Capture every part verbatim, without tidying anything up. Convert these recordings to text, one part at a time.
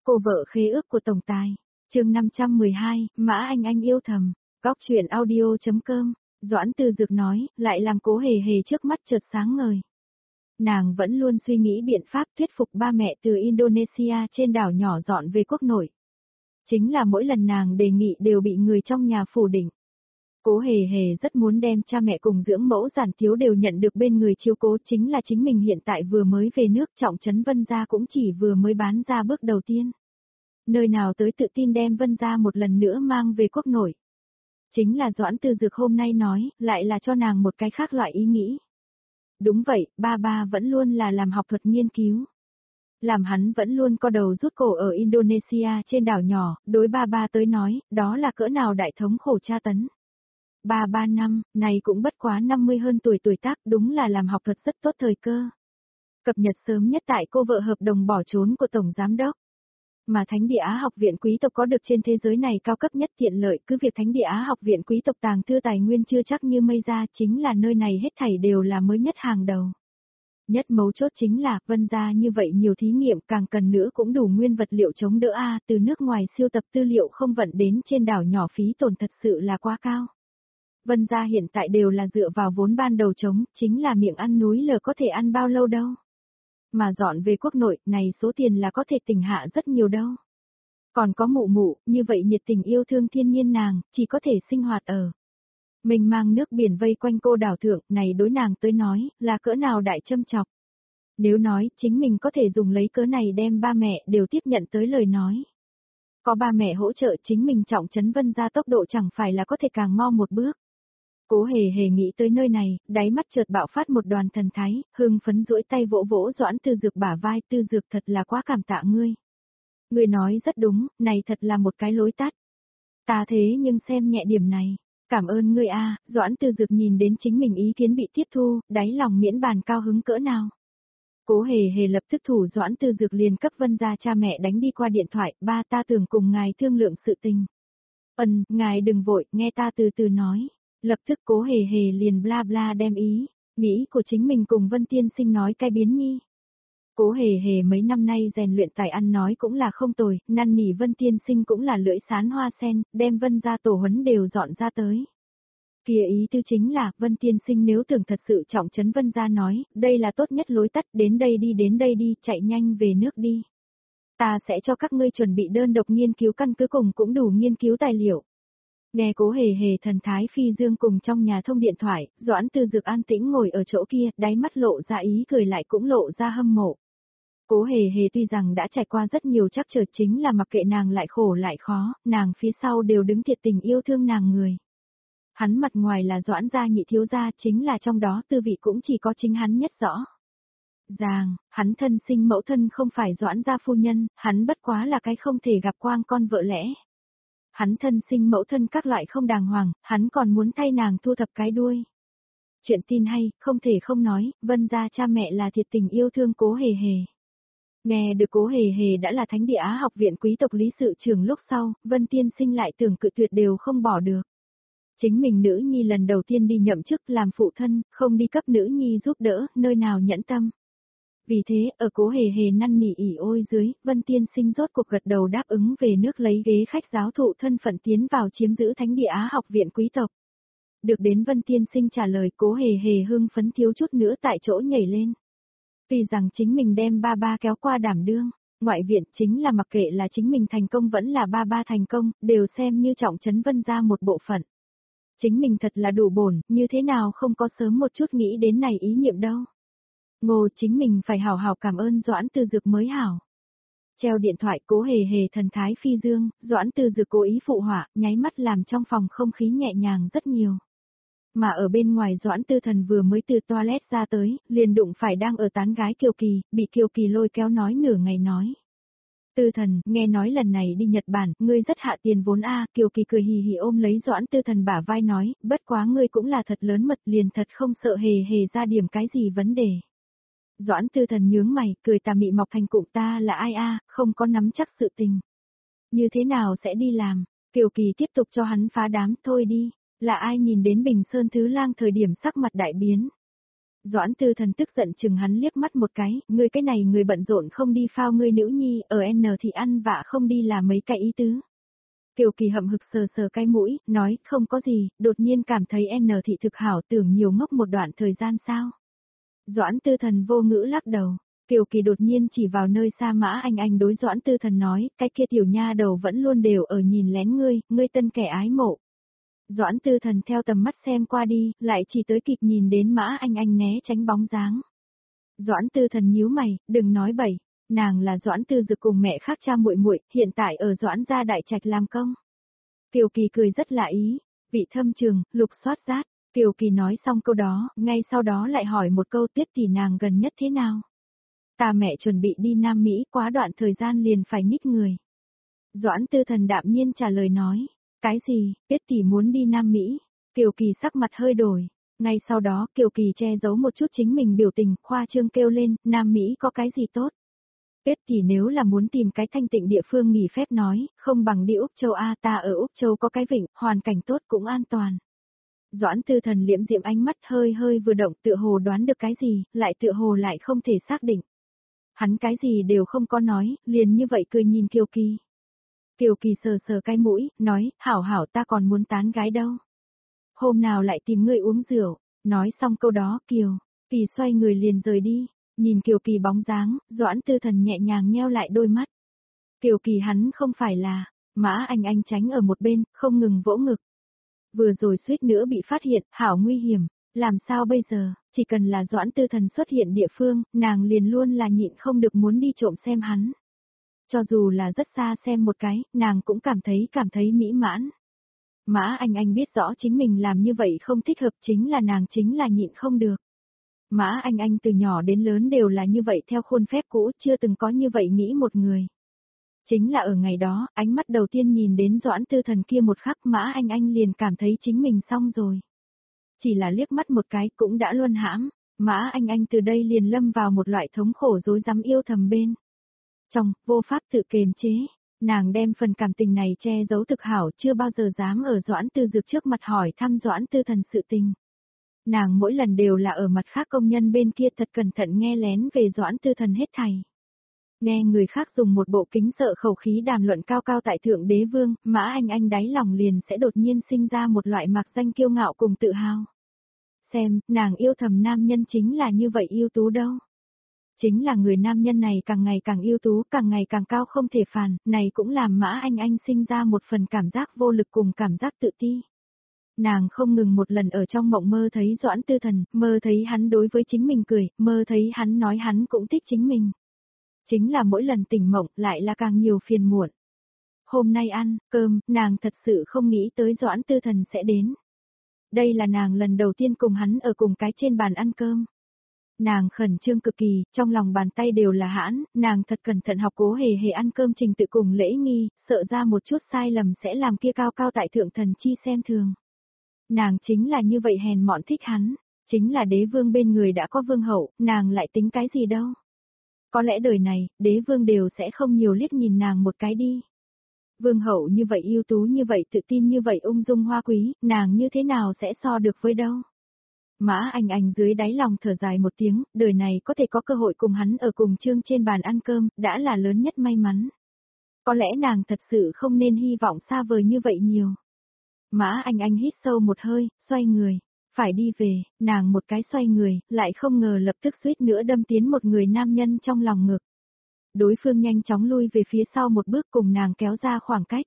Cô vợ khế ước của tổng tài. Chương năm trăm mười hai, Mã Anh Anh yêu thầm. Góc truyện audio.com. Doãn Tư Dược nói, lại làm Cố Hề Hề trước mắt chợt sáng ngời. Nàng vẫn luôn suy nghĩ biện pháp thuyết phục ba mẹ từ Indonesia trên đảo nhỏ dọn về quốc nội. Chính là mỗi lần nàng đề nghị đều bị người trong nhà phủ định. Cố Hề Hề rất muốn đem cha mẹ cùng dưỡng mẫu giản thiếu đều nhận được bên người chiếu cố, chính là chính mình hiện tại vừa mới về nước, trọng trấn Vân Gia cũng chỉ vừa mới bán ra bước đầu tiên. Nơi nào tới tự tin đem Vân Gia một lần nữa mang về quốc nội. Chính là Doãn Tư Dược hôm nay nói, lại là cho nàng một cái khác loại ý nghĩ. Đúng vậy, ba ba vẫn luôn là làm học thuật nghiên cứu. Làm hắn vẫn luôn co đầu rút cổ ở Indonesia trên đảo nhỏ, đối ba ba tới nói, đó là cỡ nào đại thống khổ tra tấn. Ba ba năm, này cũng bất quá năm mươi hơn tuổi tuổi tác, đúng là làm học thuật rất tốt thời cơ. Cập nhật sớm nhất tại cô vợ hợp đồng bỏ trốn của Tổng Giám Đốc. Mà Thánh Địa Á Học Viện Quý tộc có được trên thế giới này cao cấp nhất tiện lợi, cứ việc Thánh Địa Á Học Viện Quý tộc tàng thư tài nguyên chưa chắc như mây ra, chính là nơi này hết thảy đều là mới nhất hàng đầu. Nhất mấu chốt chính là, Vân Gia như vậy nhiều thí nghiệm, càng cần nữa cũng đủ nguyên vật liệu chống đỡ a, từ nước ngoài siêu tập tư liệu không vận đến trên đảo nhỏ phí tổn thật sự là quá cao. Vân Gia hiện tại đều là dựa vào vốn ban đầu chống, chính là miệng ăn núi lở có thể ăn bao lâu đâu. Mà dọn về quốc nội, này số tiền là có thể tỉnh hạ rất nhiều đâu. Còn có mụ mụ, như vậy nhiệt tình yêu thương thiên nhiên nàng, chỉ có thể sinh hoạt ở. Mình mang nước biển vây quanh cô đảo thượng, này đối nàng tới nói, là cỡ nào đại châm chọc. Nếu nói, chính mình có thể dùng lấy cớ này đem ba mẹ đều tiếp nhận tới lời nói. Có ba mẹ hỗ trợ chính mình trọng trấn Vân Gia tốc độ chẳng phải là có thể càng mau một bước. Cố Hề Hề nghĩ tới nơi này, đáy mắt chợt bạo phát một đoàn thần thái, hưng phấn duỗi tay vỗ vỗ Doãn Tư Dược bả vai, Tư Dược thật là quá cảm tạ ngươi. Ngươi nói rất đúng, này thật là một cái lối tắt. Ta thế nhưng xem nhẹ điểm này, cảm ơn ngươi a. Doãn Tư Dược nhìn đến chính mình ý kiến bị tiếp thu, đáy lòng miễn bàn cao hứng cỡ nào. Cố Hề Hề lập tức thủ Doãn Tư Dược liền cấp Vân Gia cha mẹ đánh đi qua điện thoại, ba ta tưởng cùng ngài thương lượng sự tình. Ừm, ngài đừng vội, nghe ta từ từ nói. Lập tức Cố Hề Hề liền bla bla đem ý, nghĩ của chính mình cùng Vân Tiên Sinh nói cái biến nhi. Cố Hề Hề mấy năm nay rèn luyện tài ăn nói cũng là không tồi, năn nỉ Vân Tiên Sinh cũng là lưỡi sán hoa sen, đem Vân Gia tổ huấn đều dọn ra tới. Kia ý tư chính là, Vân Tiên Sinh nếu tưởng thật sự trọng trấn Vân Gia nói, đây là tốt nhất lối tắt, đến đây đi đến đây đi, chạy nhanh về nước đi. Ta sẽ cho các ngươi chuẩn bị đơn độc nghiên cứu căn cứ cùng cũng đủ nghiên cứu tài liệu. Nghe Cố Hề Hề thần thái phi dương cùng trong nhà thông điện thoại, Doãn Tư Dược an tĩnh ngồi ở chỗ kia, đáy mắt lộ ra ý cười lại cũng lộ ra hâm mộ. Cố Hề Hề tuy rằng đã trải qua rất nhiều trắc trở, chính là mặc kệ nàng lại khổ lại khó, nàng phía sau đều đứng thiệt tình yêu thương nàng người. Hắn mặt ngoài là Doãn gia nhị thiếu gia, chính là trong đó tư vị cũng chỉ có chính hắn nhất rõ. Ràng, hắn thân sinh mẫu thân không phải Doãn gia phu nhân, hắn bất quá là cái không thể gặp quang con vợ lẽ. Hắn thân sinh mẫu thân các loại không đàng hoàng, hắn còn muốn thay nàng thu thập cái đuôi. Chuyện tin hay, không thể không nói, Vân Gia cha mẹ là thiệt tình yêu thương Cố Hề Hề. Nghe được Cố Hề Hề đã là Thánh Địa Á Học Viện Quý tộc lý sự trưởng lúc sau, Vân Tiên Sinh lại tưởng cự tuyệt đều không bỏ được. Chính mình nữ nhi lần đầu tiên đi nhậm chức làm phụ thân, không đi cấp nữ nhi giúp đỡ, nơi nào nhẫn tâm. Vì thế, ở Cố Hề Hề năn nỉ ỉ ôi dưới, Vân Tiên Sinh rốt cuộc gật đầu đáp ứng về nước lấy ghế khách giáo thụ thân phận tiến vào chiếm giữ Thánh Địa Á Học Viện Quý tộc. Được đến Vân Tiên Sinh trả lời, Cố Hề Hề hưng phấn thiếu chút nữa tại chỗ nhảy lên. Tuy rằng chính mình đem ba ba kéo qua đảm đương, ngoại viện chính là mặc kệ là chính mình thành công vẫn là ba ba thành công, đều xem như trọng trấn Vân Gia một bộ phận. Chính mình thật là đủ bổn, như thế nào không có sớm một chút nghĩ đến này ý niệm đâu. Ngô chính mình phải hảo hảo cảm ơn Doãn Tư Dược mới hảo. Treo điện thoại, Cố Hề Hề thần thái phi dương, Doãn Tư Dược cố ý phụ họa, nháy mắt làm trong phòng không khí nhẹ nhàng rất nhiều. Mà ở bên ngoài Doãn Tư Thần vừa mới từ toilet ra tới, liền đụng phải đang ở tán gái Kiều Kỳ, bị Kiều Kỳ lôi kéo nói nửa ngày nói. Tư Thần, nghe nói lần này đi Nhật Bản, ngươi rất hạ tiền vốn a. Kiều Kỳ cười hì hì ôm lấy Doãn Tư Thần bả vai nói, bất quá ngươi cũng là thật lớn mật, liền thật không sợ Hề Hề ra điểm cái gì vấn đề. Doãn Tư Thần nhướng mày, cười tà mị mọc thành cụm ta là ai a, không có nắm chắc sự tình. Như thế nào sẽ đi làm? Kiều Kỳ tiếp tục cho hắn phá đám, thôi đi, là ai nhìn đến Bình Sơn Thứ Lang thời điểm sắc mặt đại biến. Doãn Tư Thần tức giận chừng hắn liếc mắt một cái, ngươi cái này người bận rộn không đi phao ngươi nữ nhi, ở N thì ăn vạ không đi là mấy cái ý tứ. Kiều Kỳ hậm hực sờ sờ cái mũi, nói, không có gì, đột nhiên cảm thấy N thị thực hảo, tưởng nhiều ngốc một đoạn thời gian sao. Doãn Tư Thần vô ngữ lắc đầu. Kiều Kỳ đột nhiên chỉ vào nơi xa Mã Anh Anh đối Doãn Tư Thần nói, cái kia tiểu nha đầu vẫn luôn đều ở nhìn lén ngươi, ngươi tân kẻ ái mộ. Doãn Tư Thần theo tầm mắt xem qua đi, lại chỉ tới kịp nhìn đến Mã Anh Anh né tránh bóng dáng. Doãn Tư Thần nhíu mày, đừng nói bậy, nàng là Doãn Tư Dực cùng mẹ khác cha muội muội, hiện tại ở Doãn gia đại trạch làm công. Kiều Kỳ cười rất lạ ý, vị thâm trường, lục soát rát. Kiều Kỳ nói xong câu đó, ngay sau đó lại hỏi một câu Tiết tỷ nàng gần nhất thế nào. Ta mẹ chuẩn bị đi Nam Mỹ, quá đoạn thời gian liền phải nhích người. Doãn Tư Thần đạm nhiên trả lời nói, cái gì, Tiết tỷ muốn đi Nam Mỹ. Kiều Kỳ sắc mặt hơi đổi. Ngay sau đó Kiều Kỳ che giấu một chút chính mình biểu tình, khoa trương kêu lên, Nam Mỹ có cái gì tốt. Tiết tỷ nếu là muốn tìm cái thanh tịnh địa phương nghỉ phép nói, không bằng đi Úc Châu A, ta ở Úc Châu có cái vịnh, hoàn cảnh tốt cũng an toàn. Doãn Tư Thần liễm diệm ánh mắt hơi hơi vừa động, tựa hồ đoán được cái gì, lại tựa hồ lại không thể xác định. Hắn cái gì đều không có nói, liền như vậy cười nhìn Kiều Kỳ. Kiều Kỳ sờ sờ cái mũi, nói, hảo hảo ta còn muốn tán gái đâu. Hôm nào lại tìm ngươi uống rượu, nói xong câu đó Kiều Kỳ xoay người liền rời đi, nhìn Kiều Kỳ bóng dáng, Doãn Tư Thần nhẹ nhàng nheo lại đôi mắt. Kiều Kỳ hắn không phải là, Mã Anh Anh tránh ở một bên, không ngừng vỗ ngực. Vừa rồi suýt nữa bị phát hiện, hảo nguy hiểm, làm sao bây giờ, chỉ cần là Doãn Tư Thần xuất hiện địa phương, nàng liền luôn là nhịn không được muốn đi trộm xem hắn. Cho dù là rất xa xem một cái, nàng cũng cảm thấy cảm thấy mỹ mãn. Mã Anh Anh biết rõ chính mình làm như vậy không thích hợp, chính là nàng chính là nhịn không được. Mã Anh Anh từ nhỏ đến lớn đều là như vậy theo khuôn phép cũ, chưa từng có như vậy nghĩ một người. Chính là ở ngày đó, ánh mắt đầu tiên nhìn đến Doãn Tư Thần kia một khắc Mã Anh Anh liền cảm thấy chính mình xong rồi. Chỉ là liếc mắt một cái cũng đã luân hãm, Mã Anh Anh từ đây liền lâm vào một loại thống khổ rối rắm yêu thầm bên. Trong, vô pháp tự kiềm chế, nàng đem phần cảm tình này che giấu thực hảo, chưa bao giờ dám ở Doãn Tư Dực trước mặt hỏi thăm Doãn Tư Thần sự tình. Nàng mỗi lần đều là ở mặt khác công nhân bên kia thật cẩn thận nghe lén về Doãn Tư Thần hết thảy. Nghe người khác dùng một bộ kính sợ khẩu khí đàm luận cao cao tại thượng đế vương, Mã Anh Anh đáy lòng liền sẽ đột nhiên sinh ra một loại mạc danh kiêu ngạo cùng tự hào. Xem, nàng yêu thầm nam nhân chính là như vậy ưu tú đâu. Chính là người nam nhân này càng ngày càng ưu tú, càng ngày càng cao không thể phản, này cũng làm Mã Anh Anh sinh ra một phần cảm giác vô lực cùng cảm giác tự ti. Nàng không ngừng một lần ở trong mộng mơ thấy Doãn Tư Thần, mơ thấy hắn đối với chính mình cười, mơ thấy hắn nói hắn cũng thích chính mình. Chính là mỗi lần tỉnh mộng lại là càng nhiều phiền muộn. Hôm nay ăn, cơm, nàng thật sự không nghĩ tới Doãn Tư Thần sẽ đến. Đây là nàng lần đầu tiên cùng hắn ở cùng cái trên bàn ăn cơm. Nàng khẩn trương cực kỳ, trong lòng bàn tay đều là hãn, nàng thật cẩn thận học cố hề hề ăn cơm trình tự cùng lễ nghi, sợ ra một chút sai lầm sẽ làm kia cao cao tại thượng thần chi xem thường. Nàng chính là như vậy hèn mọn thích hắn, chính là đế vương bên người đã có vương hậu, nàng lại tính cái gì đâu. Có lẽ đời này, đế vương đều sẽ không nhiều liếc nhìn nàng một cái đi. Vương hậu như vậy ưu tú như vậy tự tin như vậy ung dung hoa quý, nàng như thế nào sẽ so được với đâu. Mã Anh Anh dưới đáy lòng thở dài một tiếng, đời này có thể có cơ hội cùng hắn ở cùng chương trên bàn ăn cơm, đã là lớn nhất may mắn. Có lẽ nàng thật sự không nên hy vọng xa vời như vậy nhiều. Mã Anh Anh hít sâu một hơi, xoay người, phải đi về, nàng một cái xoay người, lại không ngờ lập tức suýt nữa đâm tiến một người nam nhân trong lòng ngực. Đối phương nhanh chóng lui về phía sau một bước cùng nàng kéo ra khoảng cách.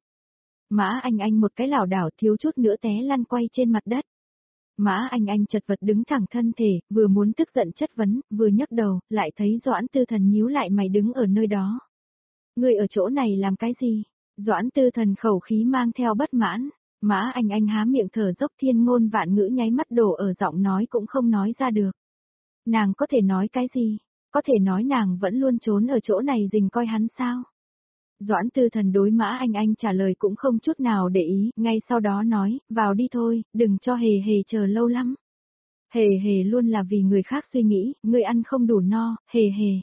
Mã Anh Anh một cái lảo đảo thiếu chút nữa té lăn quay trên mặt đất. Mã Anh Anh chật vật đứng thẳng thân thể, vừa muốn tức giận chất vấn, vừa nhấc đầu, lại thấy Doãn Tư Thần nhíu lại mày đứng ở nơi đó. Ngươi ở chỗ này làm cái gì? Doãn Tư Thần khẩu khí mang theo bất mãn. Mã Anh Anh há miệng thở dốc thiên ngôn vạn ngữ nháy mắt đổ ở giọng nói cũng không nói ra được. Nàng có thể nói cái gì? Có thể nói nàng vẫn luôn trốn ở chỗ này rình coi hắn sao? Doãn Tư Thần đối Mã Anh Anh trả lời cũng không chút nào để ý, ngay sau đó nói, vào đi thôi, đừng cho hề hề chờ lâu lắm. Hề hề luôn là vì người khác suy nghĩ, người ăn không đủ no, hề hề.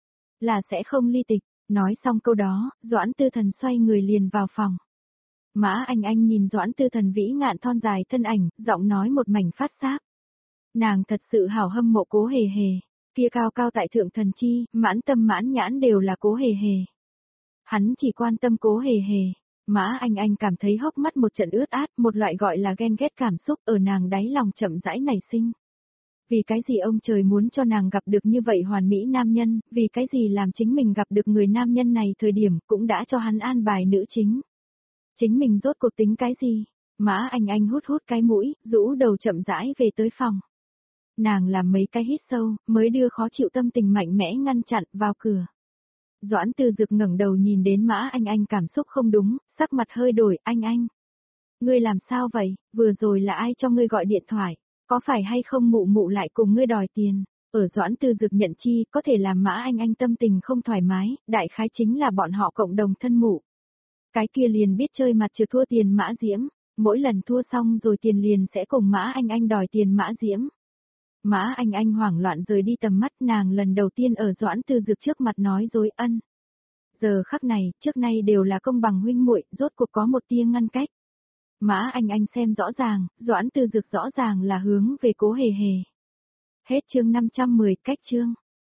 Là sẽ không ly tịch, nói xong câu đó, Doãn Tư Thần xoay người liền vào phòng. Mã Anh Anh nhìn Doãn Tư Thần vĩ ngạn thon dài thân ảnh, giọng nói một mảnh phát sáp. Nàng thật sự hảo hâm mộ Cố Hề Hề, kia cao cao tại thượng thần chi, mãn tâm mãn nhãn đều là Cố Hề Hề. Hắn chỉ quan tâm Cố Hề Hề. Mã Anh Anh cảm thấy hốc mắt một trận ướt át, một loại gọi là ghen ghét cảm xúc ở nàng đáy lòng chậm rãi nảy sinh. Vì cái gì ông trời muốn cho nàng gặp được như vậy hoàn mỹ nam nhân, vì cái gì làm chính mình gặp được người nam nhân này thời điểm cũng đã cho hắn an bài nữ chính. Chính mình rốt cuộc tính cái gì? Mã Anh Anh hút hút cái mũi, rũ đầu chậm rãi về tới phòng. Nàng làm mấy cái hít sâu, mới đưa khó chịu tâm tình mạnh mẽ ngăn chặn vào cửa. Doãn Tư Dực ngẩng đầu nhìn đến Mã Anh Anh cảm xúc không đúng, sắc mặt hơi đổi, anh anh. Ngươi làm sao vậy, vừa rồi là ai cho ngươi gọi điện thoại, có phải hay không mụ mụ lại cùng ngươi đòi tiền, ở Doãn Tư Dực nhận chi có thể làm Mã Anh Anh tâm tình không thoải mái, đại khái chính là bọn họ cộng đồng thân mụ. Cái kia liền biết chơi mặt trừ thua tiền Mã Diễm, mỗi lần thua xong rồi tiền liền sẽ cùng Mã Anh Anh đòi tiền Mã Diễm. Mã Anh Anh hoảng loạn rời đi tầm mắt, nàng lần đầu tiên ở Doãn Tư Dực trước mặt nói dối ân. Giờ khắc này, trước nay đều là công bằng huynh muội, rốt cuộc có một tia ngăn cách. Mã Anh Anh xem rõ ràng, Doãn Tư Dực rõ ràng là hướng về Cố Hề Hề. Hết chương năm trăm mười, cách chương.